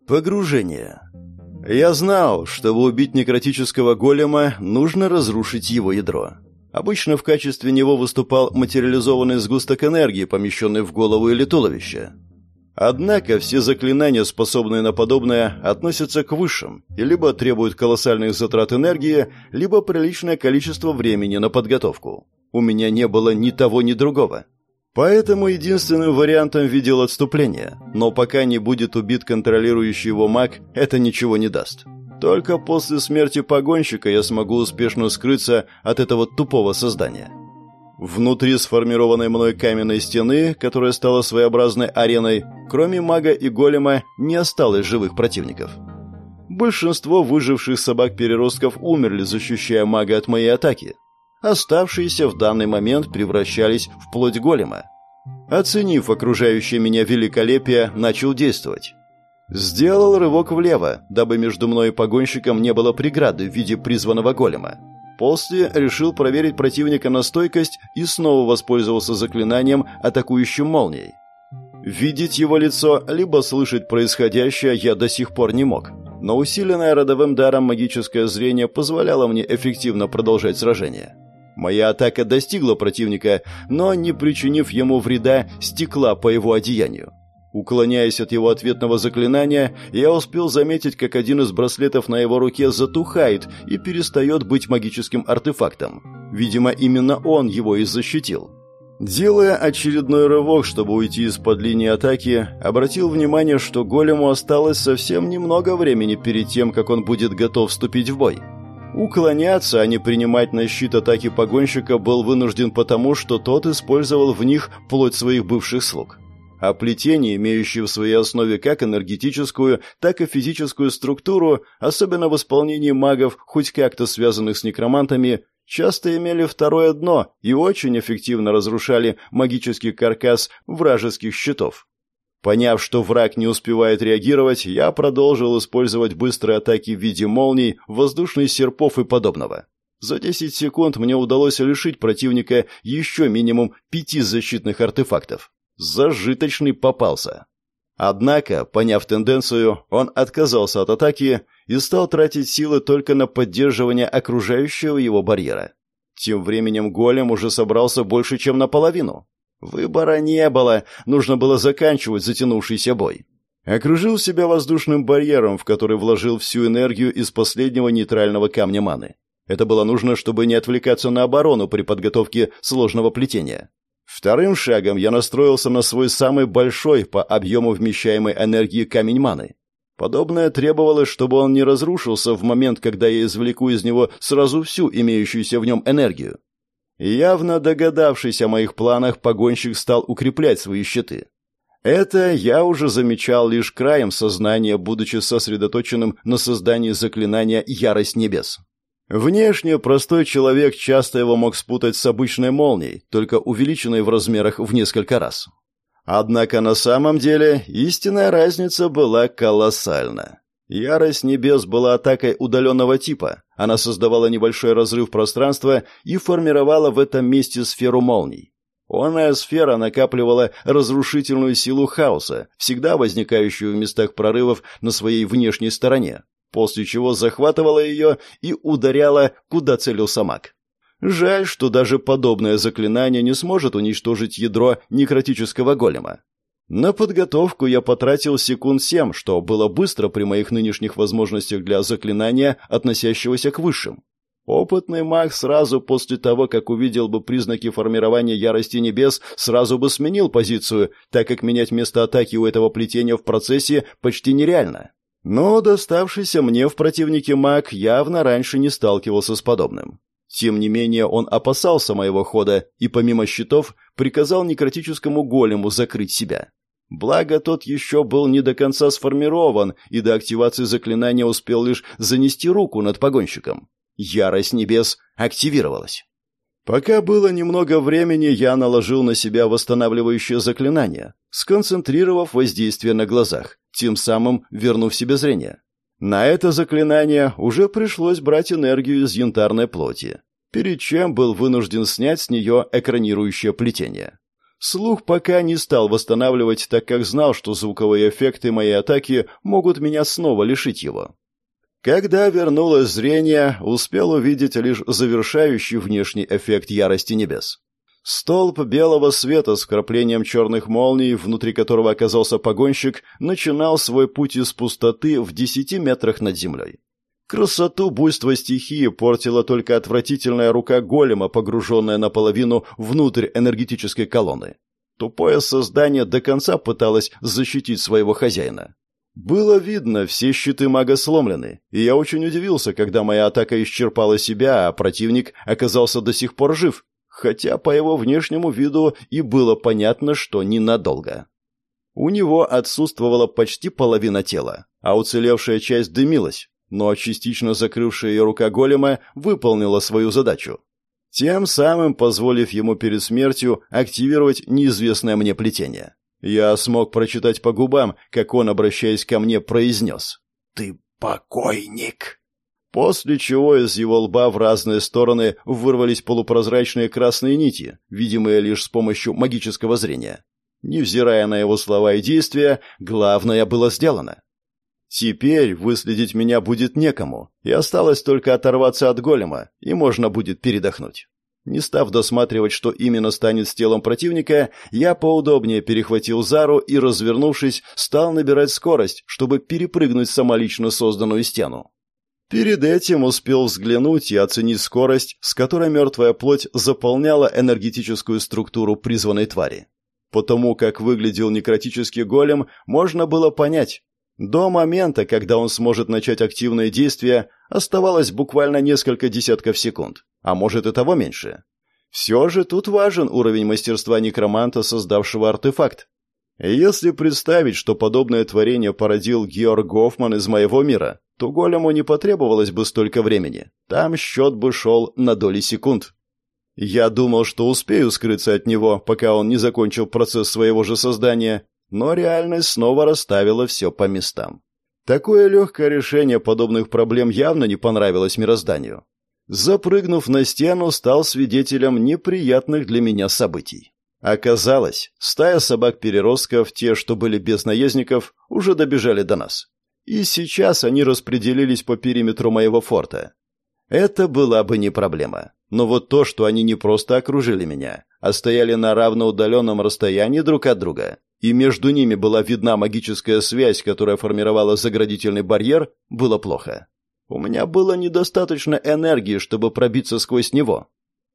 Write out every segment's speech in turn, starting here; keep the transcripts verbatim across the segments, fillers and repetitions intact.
Погружение. Я знал, чтобы убить некротического голема, нужно разрушить его ядро. Обычно в качестве него выступал материализованный сгусток энергии, помещенный в голову или туловище. Однако все заклинания, способные на подобное, относятся к высшим и либо требуют колоссальных затрат энергии, либо приличное количество времени на подготовку. У меня не было ни того, ни другого. Поэтому единственным вариантом видел отступление, но пока не будет убит контролирующий его маг, это ничего не даст. Только после смерти погонщика я смогу успешно скрыться от этого тупого создания. Внутри сформированной мной каменной стены, которая стала своеобразной ареной, кроме мага и голема, не осталось живых противников. Большинство выживших собак-переростков умерли, защищая мага от моей атаки. Оставшиеся в данный момент превращались в плоть голема. Оценив окружающее меня великолепие, начал действовать. Сделал рывок влево, дабы между мной и погонщиком не было преграды в виде призванного голема. После решил проверить противника на стойкость и снова воспользовался заклинанием, атакующим молнией. Видеть его лицо, либо слышать происходящее я до сих пор не мог, но усиленное родовым даром магическое зрение позволяло мне эффективно продолжать сражение. Моя атака достигла противника, но, не причинив ему вреда, стекла по его одеянию. Уклоняясь от его ответного заклинания, я успел заметить, как один из браслетов на его руке затухает и перестает быть магическим артефактом. Видимо, именно он его и защитил. Делая очередной рывок, чтобы уйти из-под линии атаки, обратил внимание, что голему осталось совсем немного времени перед тем, как он будет готов вступить в бой. Уклоняться, а не принимать на щит атаки погонщика, был вынужден потому, что тот использовал в них плоть своих бывших слуг. А плетения, имеющие в своей основе как энергетическую, так и физическую структуру, особенно в исполнении магов, хоть как-то связанных с некромантами, часто имели второе дно и очень эффективно разрушали магический каркас вражеских щитов. Поняв, что враг не успевает реагировать, я продолжил использовать быстрые атаки в виде молний, воздушных серпов и подобного. За десять секунд мне удалось лишить противника еще минимум пяти защитных артефактов. Зажиточный попался. Однако, поняв тенденцию, он отказался от атаки и стал тратить силы только на поддерживание окружающего его барьера. Тем временем голем уже собрался больше, чем наполовину. Выбора не было, нужно было заканчивать затянувшийся бой. Окружил себя воздушным барьером, в который вложил всю энергию из последнего нейтрального камня маны. Это было нужно, чтобы не отвлекаться на оборону при подготовке сложного плетения. Вторым шагом я настроился на свой самый большой по объему вмещаемой энергии камень маны. Подобное требовалось, чтобы он не разрушился в момент, когда я извлеку из него сразу всю имеющуюся в нем энергию. Явно догадавшись о моих планах, погонщик стал укреплять свои щиты. Это я уже замечал лишь краем сознания, будучи сосредоточенным на создании заклинания «Ярость небес». Внешне простой человек часто его мог спутать с обычной молнией, только увеличенной в размерах в несколько раз. Однако на самом деле истинная разница была колоссальна. Ярость небес была атакой удаленного типа. Она создавала небольшой разрыв пространства и формировала в этом месте сферу молний. Онная сфера накапливала разрушительную силу хаоса, всегда возникающую в местах прорывов на своей внешней стороне, после чего захватывала ее и ударяла, куда целился маг. Жаль, что даже подобное заклинание не сможет уничтожить ядро некротического голема. На подготовку я потратил секунд семь, что было быстро при моих нынешних возможностях для заклинания, относящегося к высшим. Опытный маг сразу после того, как увидел бы признаки формирования ярости небес, сразу бы сменил позицию, так как менять место атаки у этого плетения в процессе почти нереально. Но доставшийся мне в противнике маг явно раньше не сталкивался с подобным. Тем не менее, он опасался моего хода и, помимо щитов, приказал некротическому голему закрыть себя. Благо, тот еще был не до конца сформирован, и до активации заклинания успел лишь занести руку над погонщиком. Ярость небес активировалась. Пока было немного времени, я наложил на себя восстанавливающее заклинание, сконцентрировав воздействие на глазах, тем самым вернув себе зрение. На это заклинание уже пришлось брать энергию из янтарной плоти, перед чем был вынужден снять с нее экранирующее плетение. Слух пока не стал восстанавливать, так как знал, что звуковые эффекты моей атаки могут меня снова лишить его. Когда вернулось зрение, успел увидеть лишь завершающий внешний эффект ярости небес. Столб белого света с вкраплением черных молний, внутри которого оказался погонщик, начинал свой путь из пустоты в десяти метрах над землей. Красоту буйства стихии портила только отвратительная рука голема, погруженная наполовину внутрь энергетической колонны. Тупое создание до конца пыталось защитить своего хозяина. Было видно, все щиты мага сломлены, и я очень удивился, когда моя атака исчерпала себя, а противник оказался до сих пор жив, хотя по его внешнему виду и было понятно, что ненадолго. У него отсутствовала почти половина тела, а уцелевшая часть дымилась, но частично закрывшая ее рука голема выполнила свою задачу, тем самым позволив ему перед смертью активировать неизвестное мне плетение. Я смог прочитать по губам, как он, обращаясь ко мне, произнес: «Ты покойник!» После чего из его лба в разные стороны вырвались полупрозрачные красные нити, видимые лишь с помощью магического зрения. Невзирая на его слова и действия, главное было сделано. Теперь выследить меня будет некому, и осталось только оторваться от голема, и можно будет передохнуть. Не став досматривать, что именно станет с телом противника, я поудобнее перехватил Зару и, развернувшись, стал набирать скорость, чтобы перепрыгнуть самолично созданную стену. Перед этим успел взглянуть и оценить скорость, с которой мертвая плоть заполняла энергетическую структуру призванной твари. Потому как выглядел некротический голем, можно было понять. До момента, когда он сможет начать активные действия, оставалось буквально несколько десятков секунд, а может и того меньше. Все же тут важен уровень мастерства некроманта, создавшего артефакт. Если представить, что подобное творение породил Георг Гофман из моего мира, то голему не потребовалось бы столько времени. Там счет бы шел на доли секунд. Я думал, что успею скрыться от него, пока он не закончил процесс своего же создания, но реальность снова расставила все по местам. Такое легкое решение подобных проблем явно не понравилось мирозданию. Запрыгнув на стену, стал свидетелем неприятных для меня событий. Оказалось, стая собак-переростков, те, что были без наездников, уже добежали до нас. И сейчас они распределились по периметру моего форта. Это была бы не проблема. Но вот то, что они не просто окружили меня, а стояли на равноудаленном расстоянии друг от друга, и между ними была видна магическая связь, которая формировала заградительный барьер, было плохо. У меня было недостаточно энергии, чтобы пробиться сквозь него.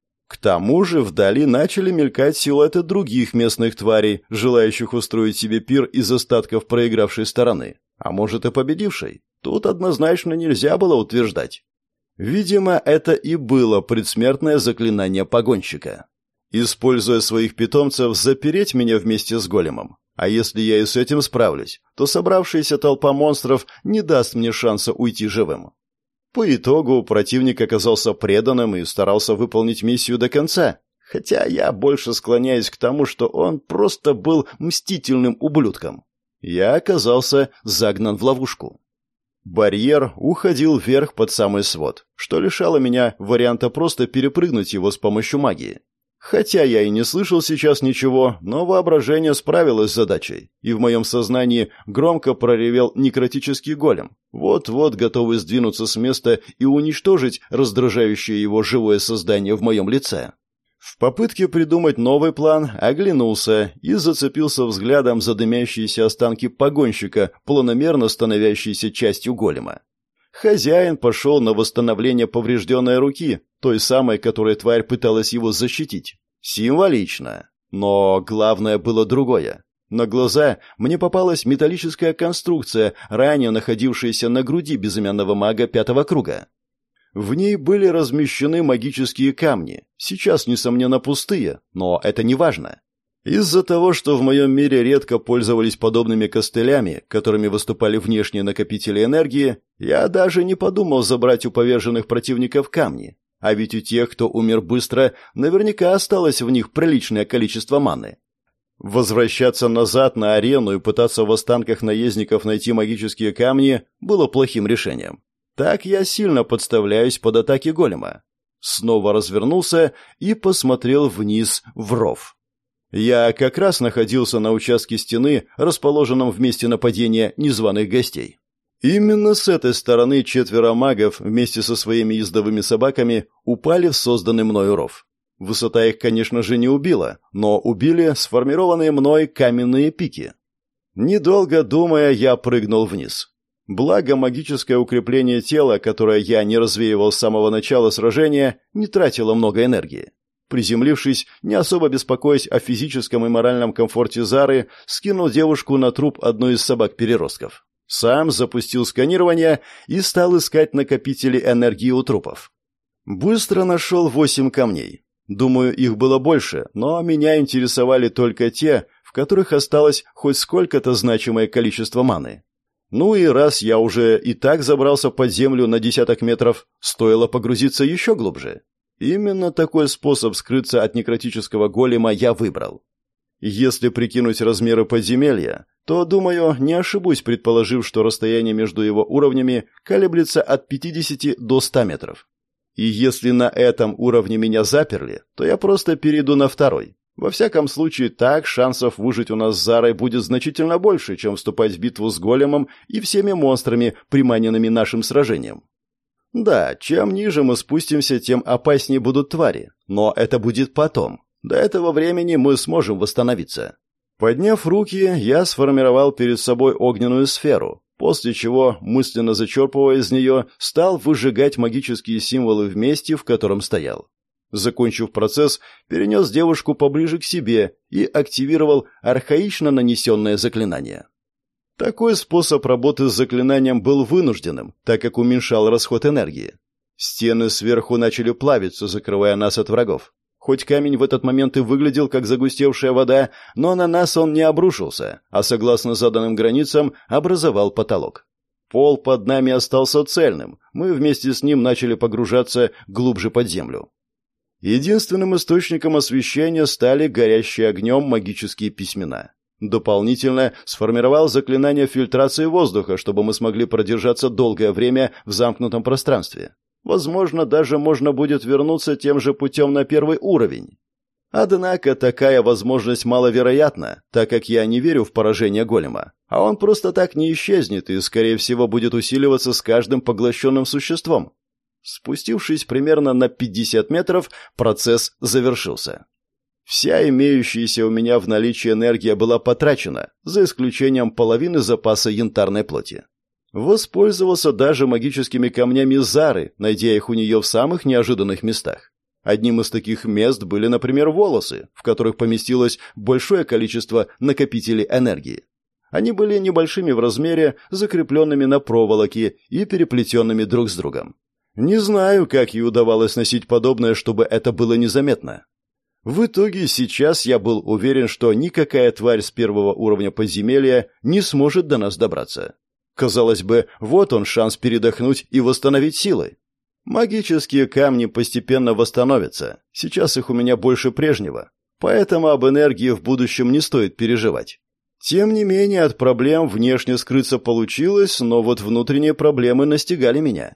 К тому же вдали начали мелькать силуэты других местных тварей, желающих устроить себе пир из остатков проигравшей стороны, а может и победившей. Тут однозначно нельзя было утверждать. Видимо, это и было предсмертное заклинание погонщика. Используя своих питомцев, запереть меня вместе с големом. А если я и с этим справлюсь, то собравшаяся толпа монстров не даст мне шанса уйти живым. По итогу противник оказался преданным и старался выполнить миссию до конца, хотя я больше склоняюсь к тому, что он просто был мстительным ублюдком. Я оказался загнан в ловушку. Барьер уходил вверх под самый свод, что лишало меня варианта просто перепрыгнуть его с помощью магии. Хотя я и не слышал сейчас ничего, но воображение справилось с задачей, и в моем сознании громко проревел некротический голем, вот-вот готовый сдвинуться с места и уничтожить раздражающее его живое создание в моем лице. В попытке придумать новый план оглянулся и зацепился взглядом за дымящиеся останки погонщика, планомерно становящиеся частью голема. Хозяин пошел на восстановление поврежденной руки, той самой, которой тварь пыталась его защитить. Символично. Но главное было другое. На глаза мне попалась металлическая конструкция, ранее находившаяся на груди безымянного мага пятого круга. В ней были размещены магические камни, сейчас, несомненно, пустые, но это не важно. Из-за того, что в моем мире редко пользовались подобными костылями, которыми выступали внешние накопители энергии, я даже не подумал забрать у поверженных противников камни. А ведь у тех, кто умер быстро, наверняка осталось в них приличное количество маны. Возвращаться назад на арену и пытаться в останках наездников найти магические камни было плохим решением. Так я сильно подставляюсь под атаки голема. Снова развернулся и посмотрел вниз в ров. Я как раз находился на участке стены, расположенном в месте нападения незваных гостей. Именно с этой стороны четверо магов вместе со своими ездовыми собаками упали в созданный мною ров. Высота их, конечно же, не убила, но убили сформированные мной каменные пики. Недолго думая, я прыгнул вниз. Благо, магическое укрепление тела, которое я не развеивал с самого начала сражения, не тратило много энергии. Приземлившись, не особо беспокоясь о физическом и моральном комфорте Зары, скинул девушку на труп одной из собак-переростков. Сам запустил сканирование и стал искать накопители энергии у трупов. Быстро нашел восемь камней. Думаю, их было больше, но меня интересовали только те, в которых осталось хоть сколько-то значимое количество маны. Ну и раз я уже и так забрался под землю на десяток метров, стоило погрузиться еще глубже. Именно такой способ скрыться от некротического голема я выбрал. Если прикинуть размеры подземелья, то, думаю, не ошибусь, предположив, что расстояние между его уровнями колеблется от пятидесяти до ста метров. И если на этом уровне меня заперли, то я просто перейду на второй. Во всяком случае, так шансов выжить у нас с Зарой будет значительно больше, чем вступать в битву с големом и всеми монстрами, приманенными нашим сражением. Да, чем ниже мы спустимся, тем опаснее будут твари, но это будет потом. До этого времени мы сможем восстановиться. Подняв руки, я сформировал перед собой огненную сферу, после чего, мысленно зачерпывая из нее, стал выжигать магические символы в месте, в котором стоял. Закончив процесс, перенес девушку поближе к себе и активировал архаично нанесенное заклинание. Такой способ работы с заклинанием был вынужденным, так как уменьшал расход энергии. Стены сверху начали плавиться, закрывая нас от врагов. Хоть камень в этот момент и выглядел как загустевшая вода, но на нас он не обрушился, а согласно заданным границам образовал потолок. Пол под нами остался цельным, мы вместе с ним начали погружаться глубже под землю. Единственным источником освещения стали горящие огнем магические письмена. Дополнительно сформировал заклинание фильтрации воздуха, чтобы мы смогли продержаться долгое время в замкнутом пространстве. Возможно, даже можно будет вернуться тем же путем на первый уровень. Однако такая возможность маловероятна, так как я не верю в поражение голема, а он просто так не исчезнет и, скорее всего, будет усиливаться с каждым поглощенным существом. Спустившись примерно на пятьдесят метров, процесс завершился. Вся имеющаяся у меня в наличии энергия была потрачена, за исключением половины запаса янтарной плоти. Воспользовался даже магическими камнями Зары, найдя их у нее в самых неожиданных местах. Одним из таких мест были, например, волосы, в которых поместилось большое количество накопителей энергии. Они были небольшими в размере, закрепленными на проволоке и переплетенными друг с другом. Не знаю, как ей удавалось носить подобное, чтобы это было незаметно. В итоге сейчас я был уверен, что никакая тварь с первого уровня подземелья не сможет до нас добраться. Казалось бы, вот он шанс передохнуть и восстановить силы. Магические камни постепенно восстановятся, сейчас их у меня больше прежнего, поэтому об энергии в будущем не стоит переживать. Тем не менее, от проблем внешне скрыться получилось, но вот внутренние проблемы настигали меня.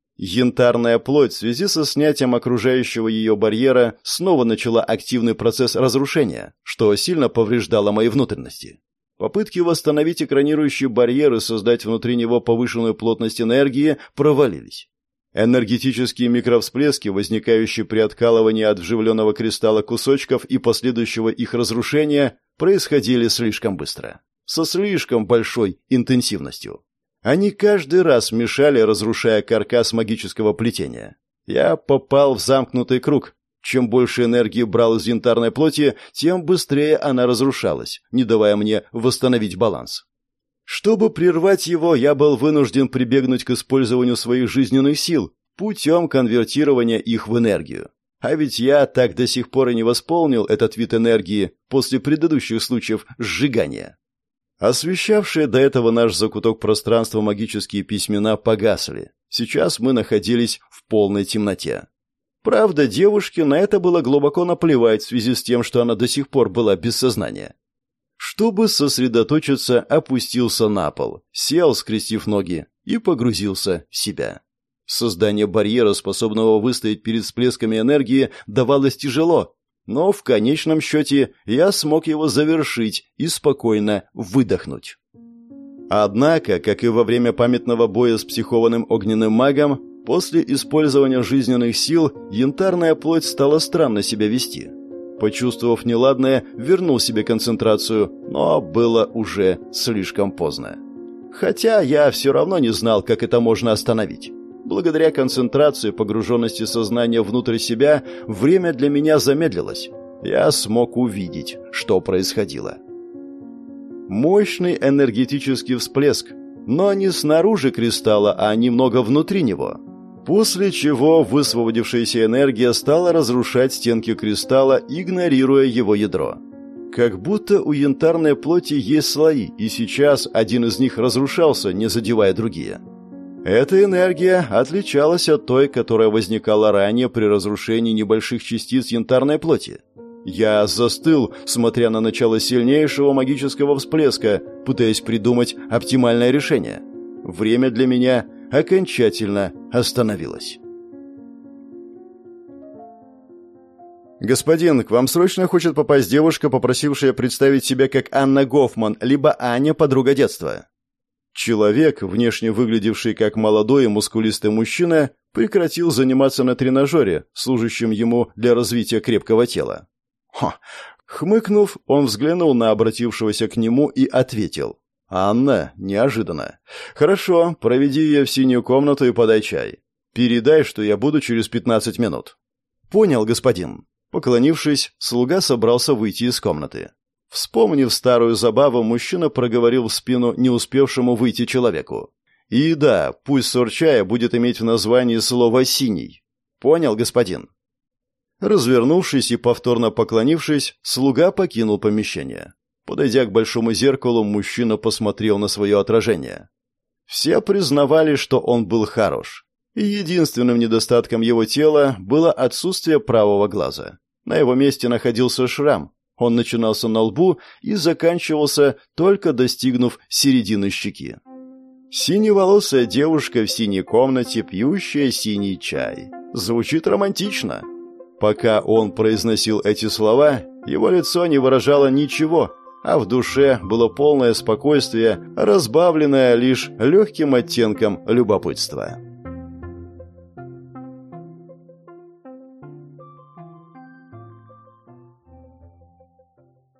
Янтарная плоть в связи со снятием окружающего ее барьера снова начала активный процесс разрушения, что сильно повреждало мои внутренности. Попытки восстановить экранирующий барьер и создать внутри него повышенную плотность энергии провалились. Энергетические микровсплески, возникающие при откалывании от вживленного кристалла кусочков и последующего их разрушения, происходили слишком быстро, со слишком большой интенсивностью. Они каждый раз мешали, разрушая каркас магического плетения. Я попал в замкнутый круг. Чем больше энергии брал из янтарной плоти, тем быстрее она разрушалась, не давая мне восстановить баланс. Чтобы прервать его, я был вынужден прибегнуть к использованию своих жизненных сил путем конвертирования их в энергию. А ведь я так до сих пор и не восполнил этот вид энергии после предыдущих случаев сжигания. Освещавшие до этого наш закуток пространства магические письмена погасли. Сейчас мы находились в полной темноте. Правда, девушке на это было глубоко наплевать в связи с тем, что она до сих пор была без сознания. Чтобы сосредоточиться, опустился на пол, сел, скрестив ноги, и погрузился в себя. Создание барьера, способного выстоять перед всплесками энергии, давалось тяжело, но в конечном счете я смог его завершить и спокойно выдохнуть. Однако, как и во время памятного боя с психованным огненным магом, после использования жизненных сил янтарная плоть стала странно себя вести. Почувствовав неладное, вернул себе концентрацию, но было уже слишком поздно. Хотя я все равно не знал, как это можно остановить. Благодаря концентрации, погруженности сознания внутрь себя, время для меня замедлилось. Я смог увидеть, что происходило. Мощный энергетический всплеск, но не снаружи кристалла, а немного внутри него. После чего высвободившаяся энергия стала разрушать стенки кристалла, игнорируя его ядро. Как будто у янтарной плоти есть слои, и сейчас один из них разрушался, не задевая другие. Эта энергия отличалась от той, которая возникала ранее при разрушении небольших частиц янтарной плоти. Я застыл, смотря на начало сильнейшего магического всплеска, пытаясь придумать оптимальное решение. Время для меня окончательно остановилось. «Господин, к вам срочно хочет попасть девушка, попросившая представить себя как Анна Гофман, либо Аня, подруга детства». Человек, внешне выглядевший как молодой и мускулистый мужчина, прекратил заниматься на тренажере, служащем ему для развития крепкого тела. Хо. Хмыкнув, он взглянул на обратившегося к нему и ответил. «Анна, неожиданно. Хорошо, проведи ее в синюю комнату и подай чай. Передай, что я буду через пятнадцать минут». «Понял, господин». Поклонившись, слуга собрался выйти из комнаты. Вспомнив старую забаву, мужчина проговорил в спину не успевшему выйти человеку. «И да, пусть сорт чая будет иметь в названии слово «синий». Понял, господин?» Развернувшись и повторно поклонившись, слуга покинул помещение. Подойдя к большому зеркалу, мужчина посмотрел на свое отражение. Все признавали, что он был хорош. И единственным недостатком его тела было отсутствие правого глаза. На его месте находился шрам. Он начинался на лбу и заканчивался, только достигнув середины щеки. Синеволосая девушка в синей комнате, пьющая синий чай. Звучит романтично. Пока он произносил эти слова, его лицо не выражало ничего, а в душе было полное спокойствие, разбавленное лишь легким оттенком любопытства.